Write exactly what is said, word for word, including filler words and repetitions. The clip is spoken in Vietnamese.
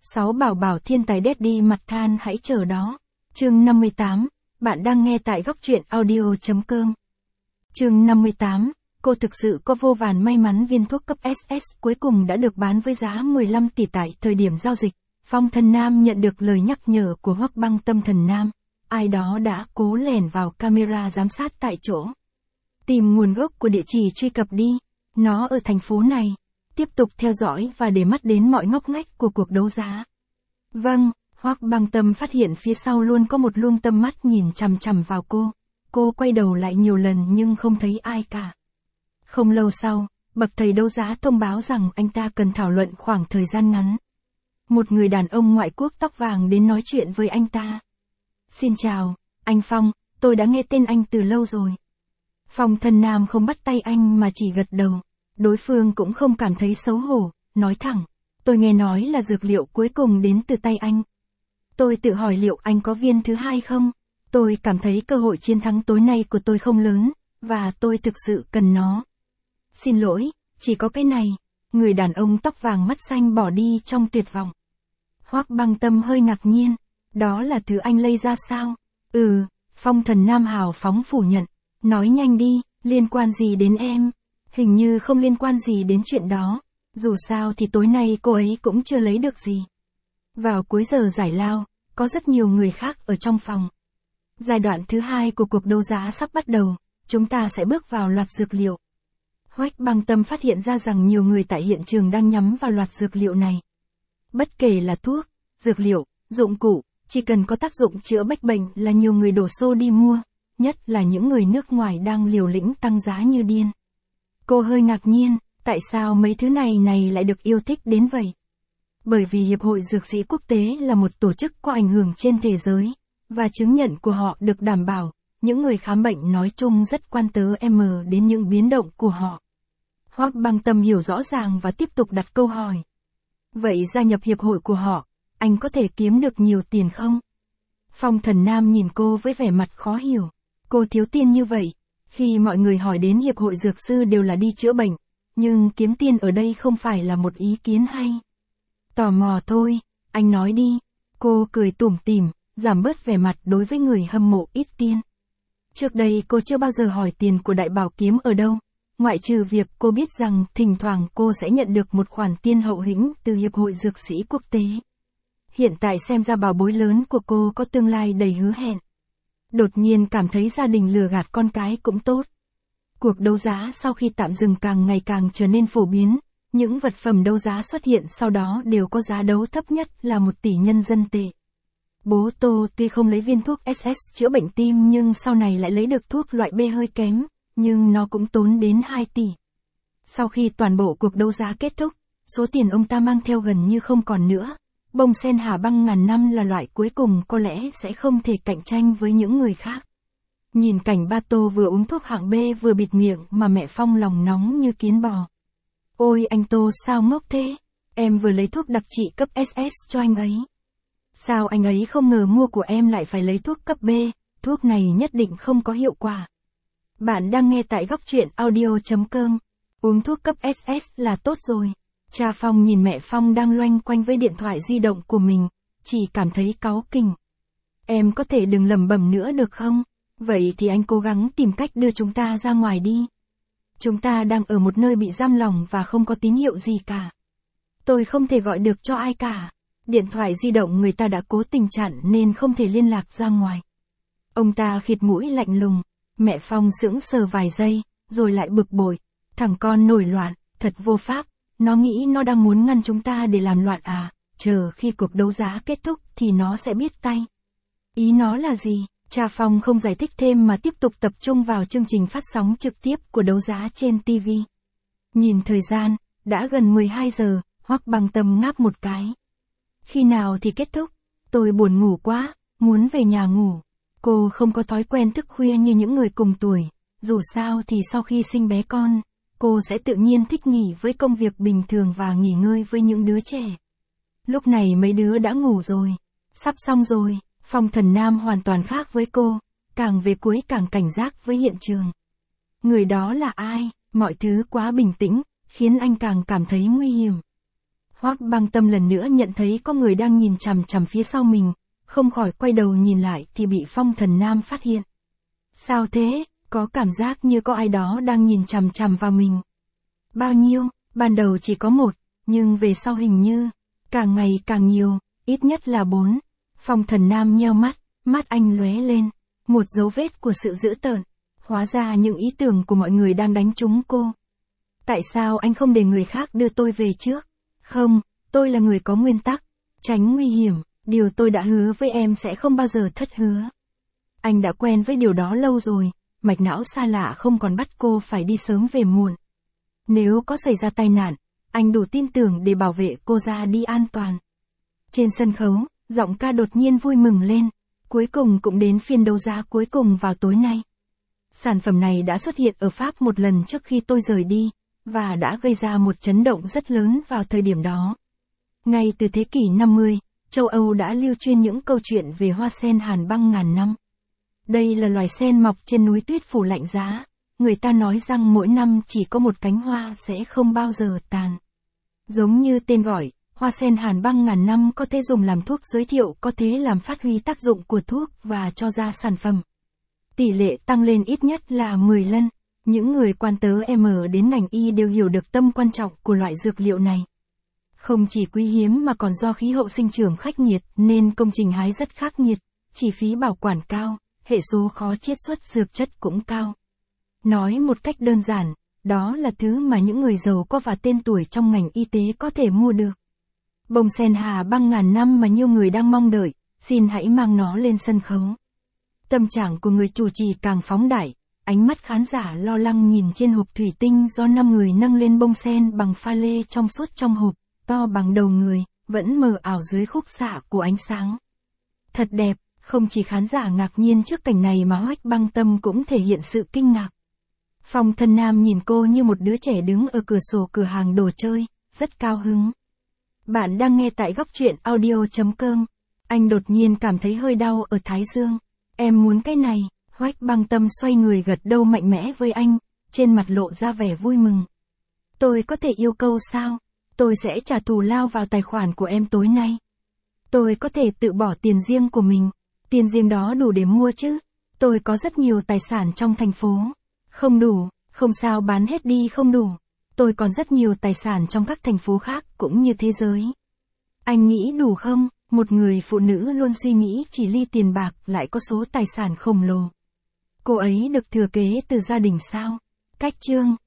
Sáu bảo bảo thiên tài Daddy mặt than hãy chờ đó. Chương năm mươi tám, bạn đang nghe tại góc truyện audio chấm com. Chương năm mươi tám, cô thực sự có vô vàn may mắn viên thuốc cấp ét ét cuối cùng đã được bán với giá mười lăm tỷ tại thời điểm giao dịch. Phong Thần Nam nhận được lời nhắc nhở của Hoắc Băng Tâm Thần Nam. Ai đó đã cố lẻn vào camera giám sát tại chỗ. Tìm nguồn gốc của địa chỉ truy cập đi. Nó ở thành phố này. Tiếp tục theo dõi và để mắt đến mọi ngóc ngách của cuộc đấu giá. Vâng, Hoắc Băng Tâm phát hiện phía sau luôn có một luồng tâm mắt nhìn chằm chằm vào cô. Cô quay đầu lại nhiều lần nhưng không thấy ai cả. Không lâu sau, bậc thầy đấu giá thông báo rằng anh ta cần thảo luận khoảng thời gian ngắn. Một người đàn ông ngoại quốc tóc vàng đến nói chuyện với anh ta. Xin chào, anh Phong, tôi đã nghe tên anh từ lâu rồi. Phong Thần Nam không bắt tay anh mà chỉ gật đầu. Đối phương cũng không cảm thấy xấu hổ, nói thẳng. Tôi nghe nói là dược liệu cuối cùng đến từ tay anh. Tôi tự hỏi liệu anh có viên thứ hai không? Tôi cảm thấy cơ hội chiến thắng tối nay của tôi không lớn, và tôi thực sự cần nó. Xin lỗi, chỉ có cái này. Người đàn ông tóc vàng mắt xanh bỏ đi trong tuyệt vọng. Hoắc Băng Tâm hơi ngạc nhiên. Đó là thứ anh lây ra sao? Ừ, Phong Thần Nam hào phóng phủ nhận. Nói nhanh đi, liên quan gì đến em? Hình như không liên quan gì đến chuyện đó. Dù sao thì tối nay cô ấy cũng chưa lấy được gì. Vào cuối giờ giải lao, có rất nhiều người khác ở trong phòng. Giai đoạn thứ hai của cuộc đấu giá sắp bắt đầu, chúng ta sẽ bước vào loạt dược liệu. Hoắc Băng Tâm phát hiện ra rằng nhiều người tại hiện trường đang nhắm vào loạt dược liệu này. Bất kể là thuốc, dược liệu, dụng cụ, chỉ cần có tác dụng chữa bách bệnh là nhiều người đổ xô đi mua, nhất là những người nước ngoài đang liều lĩnh tăng giá như điên. Cô hơi ngạc nhiên, tại sao mấy thứ này này lại được yêu thích đến vậy? Bởi vì Hiệp hội Dược sĩ Quốc tế là một tổ chức có ảnh hưởng trên thế giới, và chứng nhận của họ được đảm bảo, những người khám bệnh nói chung rất quan tâm đến những biến động của họ. Hoắc Băng Tâm hiểu rõ ràng và tiếp tục đặt câu hỏi. Vậy gia nhập hiệp hội của họ, anh có thể kiếm được nhiều tiền không? Phong Thần Nam nhìn cô với vẻ mặt khó hiểu. Cô thiếu tiền như vậy, khi mọi người hỏi đến hiệp hội dược sư đều là đi chữa bệnh, nhưng kiếm tiền ở đây không phải là một ý kiến hay. Tò mò thôi, anh nói đi. Cô cười tủm tỉm, giảm bớt vẻ mặt đối với người hâm mộ ít tiền. Trước đây cô chưa bao giờ hỏi tiền của Đại Bảo Kiếm ở đâu, ngoại trừ việc cô biết rằng thỉnh thoảng cô sẽ nhận được một khoản tiền hậu hĩnh từ Hiệp hội Dược sĩ Quốc tế. Hiện tại xem ra bảo bối lớn của cô có tương lai đầy hứa hẹn. Đột nhiên cảm thấy gia đình lừa gạt con cái cũng tốt. Cuộc đấu giá sau khi tạm dừng càng ngày càng trở nên phổ biến, những vật phẩm đấu giá xuất hiện sau đó đều có giá đấu thấp nhất là một tỷ nhân dân tệ. Bố Tô tuy không lấy viên thuốc ét ét chữa bệnh tim nhưng sau này lại lấy được thuốc loại B hơi kém, nhưng nó cũng tốn đến hai tỷ. Sau khi toàn bộ cuộc đấu giá kết thúc, số tiền ông ta mang theo gần như không còn nữa. Bông sen Hà Băng ngàn năm là loại cuối cùng có lẽ sẽ không thể cạnh tranh với những người khác. Nhìn cảnh ba Tô vừa uống thuốc hạng B vừa bịt miệng mà mẹ Phong lòng nóng như kiến bò. Ôi anh Tô sao ngốc thế, em vừa lấy thuốc đặc trị cấp ét ét cho anh ấy. Sao anh ấy không ngờ mua của em lại phải lấy thuốc cấp B, thuốc này nhất định không có hiệu quả. Bạn đang nghe tại góc truyện audio chấm com. Uống thuốc cấp ét ét là tốt rồi. Cha Phong nhìn mẹ Phong đang loanh quanh với điện thoại di động của mình, chỉ cảm thấy cáu kỉnh. Em có thể đừng lẩm bẩm nữa được không? Vậy thì anh cố gắng tìm cách đưa chúng ta ra ngoài đi. Chúng ta đang ở một nơi bị giam lỏng và không có tín hiệu gì cả. Tôi không thể gọi được cho ai cả. Điện thoại di động người ta đã cố tình chặn nên không thể liên lạc ra ngoài. Ông ta khịt mũi lạnh lùng. Mẹ Phong sững sờ vài giây, rồi lại bực bội. Thằng con nổi loạn, thật vô pháp. Nó nghĩ nó đang muốn ngăn chúng ta để làm loạn à, chờ khi cuộc đấu giá kết thúc thì nó sẽ biết tay. Ý nó là gì? Cha Phong không giải thích thêm mà tiếp tục tập trung vào chương trình phát sóng trực tiếp của đấu giá trên ti vi. Nhìn thời gian, đã gần mười hai giờ, Hoắc Băng Tâm ngáp một cái. Khi nào thì kết thúc? Tôi buồn ngủ quá, muốn về nhà ngủ. Cô không có thói quen thức khuya như những người cùng tuổi, dù sao thì sau khi sinh bé con, cô sẽ tự nhiên thích nghỉ với công việc bình thường và nghỉ ngơi với những đứa trẻ. Lúc này mấy đứa đã ngủ rồi, sắp xong rồi. Phong Thần Nam hoàn toàn khác với cô, càng về cuối càng cảnh giác với hiện trường. Người đó là ai? Mọi thứ quá bình tĩnh, khiến anh càng cảm thấy nguy hiểm. Hoắc Băng Tâm lần nữa nhận thấy có người đang nhìn chằm chằm phía sau mình, không khỏi quay đầu nhìn lại thì bị Phong Thần Nam phát hiện. Sao thế, có cảm giác như có ai đó đang nhìn chằm chằm vào mình. Bao nhiêu, ban đầu chỉ có một, nhưng về sau hình như, càng ngày càng nhiều, ít nhất là bốn. Phong Thần Nam nheo mắt, mắt anh lóe lên, một dấu vết của sự dữ tợn. Hóa ra những ý tưởng của mọi người đang đánh trúng cô. Tại sao anh không để người khác đưa tôi về trước? Không, tôi là người có nguyên tắc, tránh nguy hiểm, điều tôi đã hứa với em sẽ không bao giờ thất hứa. Anh đã quen với điều đó lâu rồi, mạch não xa lạ không còn bắt cô phải đi sớm về muộn. Nếu có xảy ra tai nạn, anh đủ tin tưởng để bảo vệ cô ra đi an toàn. Trên sân khấu, giọng ca đột nhiên vui mừng lên, cuối cùng cũng đến phiên đấu giá cuối cùng vào tối nay. Sản phẩm này đã xuất hiện ở Pháp một lần trước khi tôi rời đi, và đã gây ra một chấn động rất lớn vào thời điểm đó. Ngay từ thế kỷ năm mươi, châu Âu đã lưu truyền những câu chuyện về hoa sen hàn băng ngàn năm. Đây là loài sen mọc trên núi tuyết phủ lạnh giá. Người ta nói rằng mỗi năm chỉ có một cánh hoa sẽ không bao giờ tàn. Giống như tên gọi, hoa sen hàn băng ngàn năm có thể dùng làm thuốc giới thiệu, có thể làm phát huy tác dụng của thuốc và cho ra sản phẩm. Tỷ lệ tăng lên ít nhất là mười lần. Những người quan tớ em đến ngành y đều hiểu được tầm quan trọng của loại dược liệu này. Không chỉ quý hiếm mà còn do khí hậu sinh trưởng khắc nghiệt nên công trình hái rất khắc nghiệt, chi phí bảo quản cao, hệ số khó chiết xuất dược chất cũng cao. Nói một cách đơn giản, đó là thứ mà những người giàu có và tên tuổi trong ngành y tế có thể mua được. Bông sen hà băng ngàn năm mà nhiều người đang mong đợi, xin hãy mang nó lên sân khấu. Tâm trạng của người chủ trì càng phóng đại, ánh mắt khán giả lo lắng nhìn trên hộp thủy tinh do năm người nâng lên bông sen bằng pha lê trong suốt trong hộp, to bằng đầu người, vẫn mờ ảo dưới khúc xạ của ánh sáng. Thật đẹp, không chỉ khán giả ngạc nhiên trước cảnh này mà Hoắc Băng Tâm cũng thể hiện sự kinh ngạc. Phong Thần Nam nhìn cô như một đứa trẻ đứng ở cửa sổ cửa hàng đồ chơi, rất cao hứng. Bạn đang nghe tại góc truyện audio chấm com. Anh đột nhiên cảm thấy hơi đau ở thái dương. Em muốn cái này. Hoắc Băng Tâm xoay người gật đầu mạnh mẽ với anh, trên mặt lộ ra vẻ vui mừng. Tôi có thể yêu cầu sao? Tôi sẽ trả thù lao vào tài khoản của em tối nay. Tôi có thể tự bỏ tiền riêng của mình. Tiền riêng đó đủ để mua chứ? Tôi có rất nhiều tài sản trong thành phố. Không đủ, không sao, bán hết đi không đủ. Tôi còn rất nhiều tài sản trong các thành phố khác cũng như thế giới. Anh nghĩ đủ không? Một người phụ nữ luôn suy nghĩ chỉ li tiền bạc lại có số tài sản khổng lồ. Cô ấy được thừa kế từ gia đình sao? Cách chương